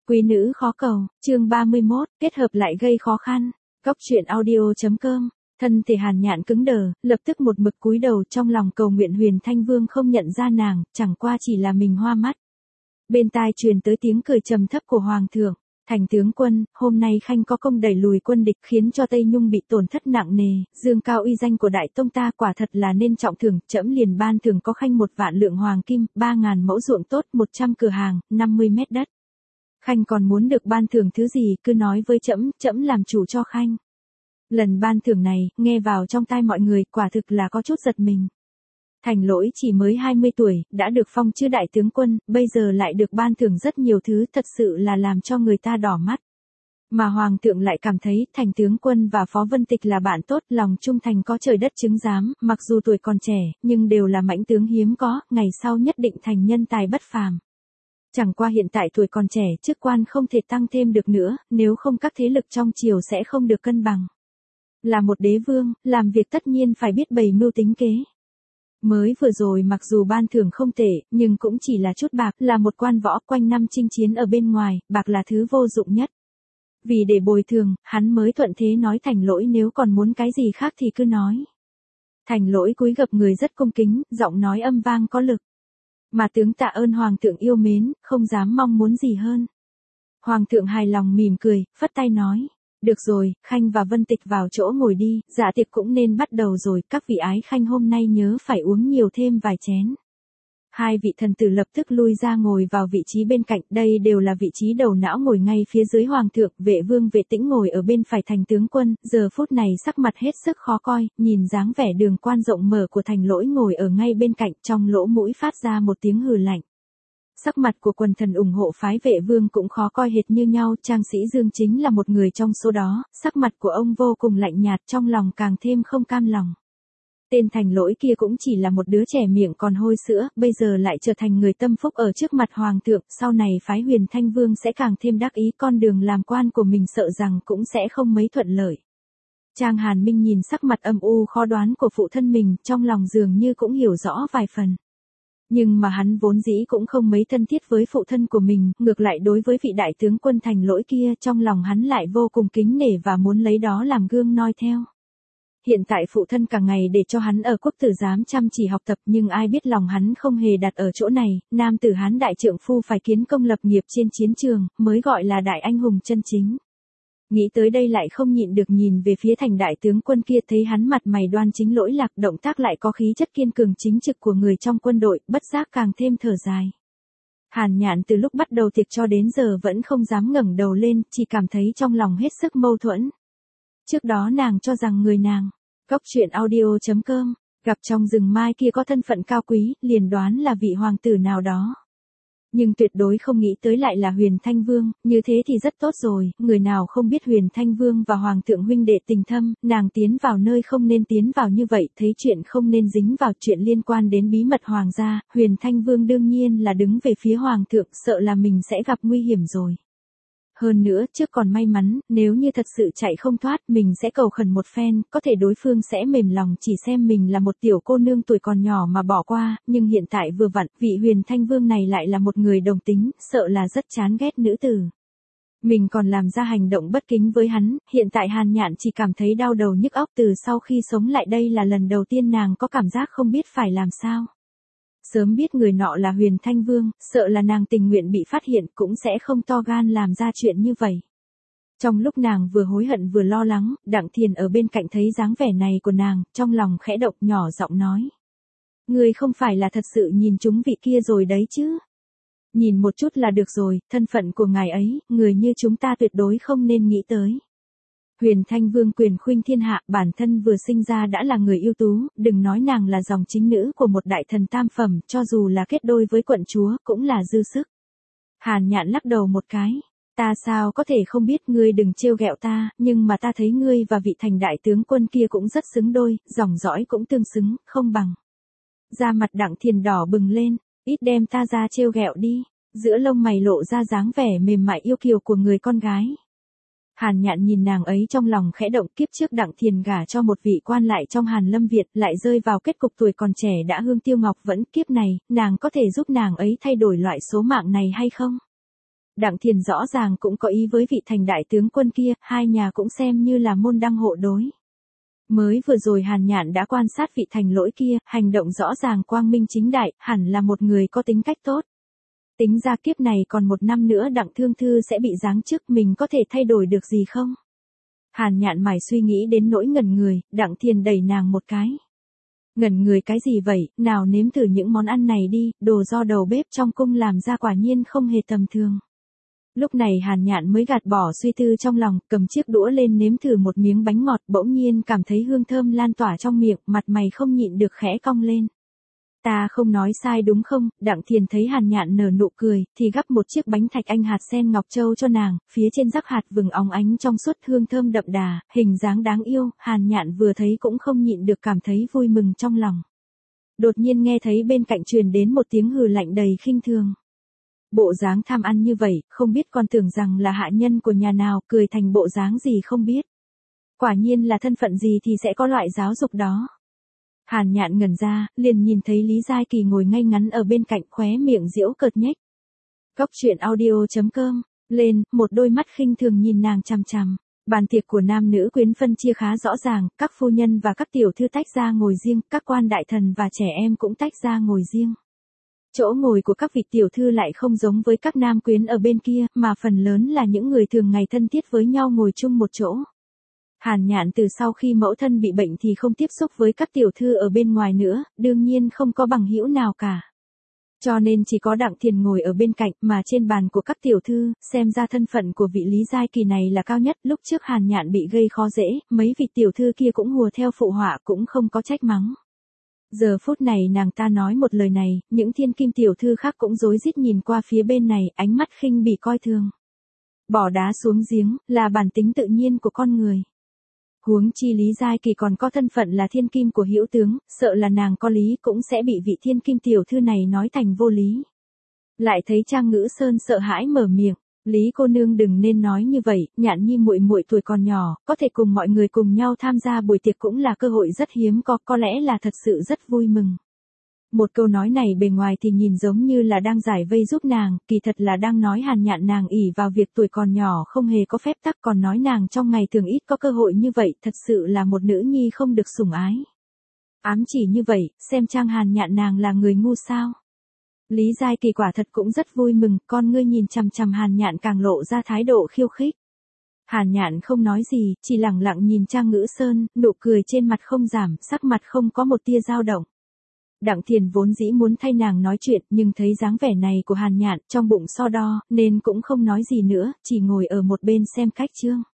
Quý nữ khó cầu, chương 31, kết hợp lại gây khó khăn. Góc truyện audio.com. Thân thể Hàn Nhạn cứng đờ, lập tức một mực cúi đầu trong lòng cầu nguyện Huyền Thanh Vương không nhận ra nàng, chẳng qua chỉ là mình hoa mắt. Bên tai truyền tới tiếng cười trầm thấp của Hoàng thượng. Thành tướng quân, hôm nay Khanh có công đẩy lùi quân địch khiến cho Tây Nhung bị tổn thất nặng nề, dương cao uy danh của Đại Tông ta quả thật là nên trọng thưởng, trẫm liền ban thưởng có Khanh 1.000.000 lượng hoàng kim, 3.000 mẫu ruộng tốt, 100 cửa hàng, 50 mét đất. Khanh còn muốn được ban thưởng thứ gì, cứ nói với trẫm, trẫm làm chủ cho Khanh. Lần ban thưởng này, nghe vào trong tai mọi người, quả thực là có chút giật mình. Thành Lỗi chỉ mới 20 tuổi, đã được phong chữ đại tướng quân, bây giờ lại được ban thưởng rất nhiều thứ, thật sự là làm cho người ta đỏ mắt. Mà Hoàng thượng lại cảm thấy, Thành tướng quân và Phó Vân Tịch là bạn tốt, lòng trung thành có trời đất chứng giám, mặc dù tuổi còn trẻ, nhưng đều là mãnh tướng hiếm có, ngày sau nhất định thành nhân tài bất phàm. Chẳng qua hiện tại tuổi còn trẻ, chức quan không thể tăng thêm được nữa, nếu không các thế lực trong triều sẽ không được cân bằng. Là một đế vương, làm việc tất nhiên phải biết bày mưu tính kế. Mới vừa rồi mặc dù ban thưởng không tệ, nhưng cũng chỉ là chút bạc, là một quan võ quanh năm chinh chiến ở bên ngoài, bạc là thứ vô dụng nhất. Vì để bồi thường, hắn mới thuận thế nói Thành Lỗi nếu còn muốn cái gì khác thì cứ nói. Thành Lỗi cúi gập người rất cung kính, giọng nói âm vang có lực. Mà tướng tạ ơn Hoàng thượng yêu mến, không dám mong muốn gì hơn. Hoàng thượng hài lòng mỉm cười, phất tay nói. Được rồi, Khanh và Vân Tịch vào chỗ ngồi đi, dạ tiệc cũng nên bắt đầu rồi, các vị ái khanh hôm nay nhớ phải uống nhiều thêm vài chén. Hai vị thần tử lập tức lui ra ngồi vào vị trí bên cạnh, đây đều là vị trí đầu não ngồi ngay phía dưới Hoàng thượng, Vệ Vương Vệ Tĩnh ngồi ở bên phải Thành tướng quân, giờ phút này sắc mặt hết sức khó coi, nhìn dáng vẻ đường quan rộng mở của Thành Lỗi ngồi ở ngay bên cạnh, trong lỗ mũi phát ra một tiếng hừ lạnh. Sắc mặt của quần thần ủng hộ phái Vệ Vương cũng khó coi hệt như nhau, Trang Sĩ Dương chính là một người trong số đó, sắc mặt của ông vô cùng lạnh nhạt, trong lòng càng thêm không cam lòng. Tên Thành Lỗi kia cũng chỉ là một đứa trẻ miệng còn hôi sữa, bây giờ lại trở thành người tâm phúc ở trước mặt Hoàng thượng, sau này phái Huyền Thanh Vương sẽ càng thêm đắc ý, con đường làm quan của mình sợ rằng cũng sẽ không mấy thuận lợi. Trang Hàn Minh nhìn sắc mặt âm u khó đoán của phụ thân mình, trong lòng dường như cũng hiểu rõ vài phần. Nhưng mà hắn vốn dĩ cũng không mấy thân thiết với phụ thân của mình, ngược lại đối với vị đại tướng quân Thành Lỗi kia, trong lòng hắn lại vô cùng kính nể và muốn lấy đó làm gương noi theo. Hiện tại phụ thân cả ngày để cho hắn ở quốc tử giám chăm chỉ học tập, nhưng ai biết lòng hắn không hề đặt ở chỗ này, nam tử Hán đại trượng phu phải kiến công lập nghiệp trên chiến trường, mới gọi là đại anh hùng chân chính. Nghĩ tới đây lại không nhịn được nhìn về phía Thành đại tướng quân kia, thấy hắn mặt mày đoan chính lỗi lạc, động tác lại có khí chất kiên cường chính trực của người trong quân đội, bất giác càng thêm thở dài. Hàn Nhạn từ lúc bắt đầu tiệc cho đến giờ vẫn không dám ngẩng đầu lên, chỉ cảm thấy trong lòng hết sức mâu thuẫn. Trước đó nàng cho rằng người nàng, góc truyện audio.com, gặp trong rừng mai kia có thân phận cao quý, liền đoán là vị hoàng tử nào đó. Nhưng tuyệt đối không nghĩ tới lại là Huyền Thanh Vương, như thế thì rất tốt rồi, người nào không biết Huyền Thanh Vương và Hoàng thượng huynh đệ tình thâm, nàng tiến vào nơi không nên tiến vào như vậy, thấy chuyện không nên dính vào chuyện liên quan đến bí mật hoàng gia, Huyền Thanh Vương đương nhiên là đứng về phía Hoàng thượng, sợ là mình sẽ gặp nguy hiểm rồi. Hơn nữa, trước còn may mắn, nếu như thật sự chạy không thoát, mình sẽ cầu khẩn một phen, có thể đối phương sẽ mềm lòng chỉ xem mình là một tiểu cô nương tuổi còn nhỏ mà bỏ qua, nhưng hiện tại vừa vặn, vị Huyền Thanh Vương này lại là một người đồng tính, sợ là rất chán ghét nữ tử. Mình còn làm ra hành động bất kính với hắn, hiện tại Hàn Nhạn chỉ cảm thấy đau đầu nhức óc, từ sau khi sống lại đây là lần đầu tiên nàng có cảm giác không biết phải làm sao. Sớm biết người nọ là Huyền Thanh Vương, sợ là nàng tình nguyện bị phát hiện cũng sẽ không to gan làm ra chuyện như vậy. Trong lúc nàng vừa hối hận vừa lo lắng, Đặng Thiền ở bên cạnh thấy dáng vẻ này của nàng, trong lòng khẽ động nhỏ giọng nói. Ngươi không phải là thật sự nhìn chúng vị kia rồi đấy chứ? Nhìn một chút là được rồi, thân phận của ngài ấy, người như chúng ta tuyệt đối không nên nghĩ tới. Huyền Thanh Vương quyền khuynh thiên hạ, bản thân vừa sinh ra đã là người ưu tú, đừng nói nàng là dòng chính nữ của một đại thần tam phẩm, cho dù là kết đôi với quận chúa, cũng là dư sức. Hàn Nhạn lắc đầu một cái, ta sao có thể không biết, ngươi đừng trêu ghẹo ta, nhưng mà ta thấy ngươi và vị Thành đại tướng quân kia cũng rất xứng đôi, dòng dõi cũng tương xứng, không bằng. Da mặt Đặng Thiền đỏ bừng lên, ít đem ta ra trêu ghẹo đi, giữa lông mày lộ ra dáng vẻ mềm mại yêu kiều của người con gái. Hàn Nhạn nhìn nàng ấy trong lòng khẽ động, kiếp trước Đặng Thiền gả cho một vị quan lại trong Hàn Lâm Việt, lại rơi vào kết cục tuổi còn trẻ đã hương tiêu ngọc vẫn, kiếp này, nàng có thể giúp nàng ấy thay đổi loại số mạng này hay không? Đặng Thiền rõ ràng cũng có ý với vị thành đại tướng quân kia, hai nhà cũng xem như là môn đăng hộ đối. Mới vừa rồi Hàn Nhạn đã quan sát vị thành lỗi kia, hành động rõ ràng quang minh chính đại, hẳn là một người có tính cách tốt. Tính ra kiếp này còn 1 năm nữa Đặng Thương Thư sẽ bị giáng chức, mình có thể thay đổi được gì không? Hàn Nhạn mải suy nghĩ đến nỗi ngẩn người, Đặng Thiền đẩy nàng một cái. Ngẩn người cái gì vậy, nào nếm thử những món ăn này đi, đồ do đầu bếp trong cung làm ra quả nhiên không hề tầm thường. Lúc này Hàn Nhạn mới gạt bỏ suy tư trong lòng, cầm chiếc đũa lên nếm thử một miếng bánh ngọt, bỗng nhiên cảm thấy hương thơm lan tỏa trong miệng, mặt mày không nhịn được khẽ cong lên. Ta không nói sai đúng không? Đặng Thiền thấy Hàn Nhạn nở nụ cười, thì gắp một chiếc bánh thạch anh hạt sen ngọc châu cho nàng, phía trên rắc hạt vừng óng ánh trong suốt, hương thơm đậm đà, hình dáng đáng yêu, Hàn Nhạn vừa thấy cũng không nhịn được cảm thấy vui mừng trong lòng. Đột nhiên nghe thấy bên cạnh truyền đến một tiếng hừ lạnh đầy khinh thường. Bộ dáng tham ăn như vậy, không biết còn tưởng rằng là hạ nhân của nhà nào, cười thành bộ dáng gì không biết. Quả nhiên là thân phận gì thì sẽ có loại giáo dục đó. Hàn Nhạn ngẩn ra, liền nhìn thấy Lý Giai Kỳ ngồi ngay ngắn ở bên cạnh, khóe miệng giễu cợt nhếch. Góc truyện audio.com, lên, một đôi mắt khinh thường nhìn nàng chằm chằm. Bàn tiệc của nam nữ quyến phân chia khá rõ ràng, các phu nhân và các tiểu thư tách ra ngồi riêng, các quan đại thần và trẻ em cũng tách ra ngồi riêng. Chỗ ngồi của các vị tiểu thư lại không giống với các nam quyến ở bên kia, mà phần lớn là những người thường ngày thân thiết với nhau ngồi chung một chỗ. Hàn Nhạn từ sau khi mẫu thân bị bệnh thì không tiếp xúc với các tiểu thư ở bên ngoài nữa, đương nhiên không có bằng hữu nào cả. Cho nên chỉ có Đặng Thiền ngồi ở bên cạnh, mà trên bàn của các tiểu thư, xem ra thân phận của vị Lý Giai Kỳ này là cao nhất. Lúc trước Hàn Nhạn bị gây khó dễ, mấy vị tiểu thư kia cũng hùa theo phụ họa, cũng không có trách mắng. Giờ phút này nàng ta nói một lời này, những thiên kim tiểu thư khác cũng rối rít nhìn qua phía bên này, ánh mắt khinh bỉ coi thường. Bỏ đá xuống giếng, là bản tính tự nhiên của con người. Huống chi Lý Giai Kỳ còn có thân phận là thiên kim của hữu tướng, sợ là nàng có lý cũng sẽ bị vị thiên kim tiểu thư này nói thành vô lý. Lại thấy Trang Ngữ Sơn sợ hãi mở miệng, Lý cô nương đừng nên nói như vậy, Nhạn nhi muội muội tuổi còn nhỏ, có thể cùng mọi người cùng nhau tham gia buổi tiệc cũng là cơ hội rất hiếm có lẽ là thật sự rất vui mừng. Một câu nói này bề ngoài thì nhìn giống như là đang giải vây giúp nàng, kỳ thật là đang nói Hàn Nhạn nàng ỷ vào việc tuổi còn nhỏ không hề có phép tắc, còn nói nàng trong ngày thường ít có cơ hội như vậy, thật sự là một nữ nhi không được sủng ái. Ám chỉ như vậy, xem Trang Hàn Nhạn nàng là người ngu sao. Lý Giai Kỳ quả thật cũng rất vui mừng, con ngươi nhìn chằm chằm Hàn Nhạn càng lộ ra thái độ khiêu khích. Hàn Nhạn không nói gì, chỉ lặng lặng nhìn Trang Ngữ Sơn, nụ cười trên mặt không giảm, sắc mặt không có một tia dao động. Đặng Thiền vốn dĩ muốn thay nàng nói chuyện, nhưng thấy dáng vẻ này của Hàn Nhạn, trong bụng so đo, nên cũng không nói gì nữa, chỉ ngồi ở một bên xem khách trương.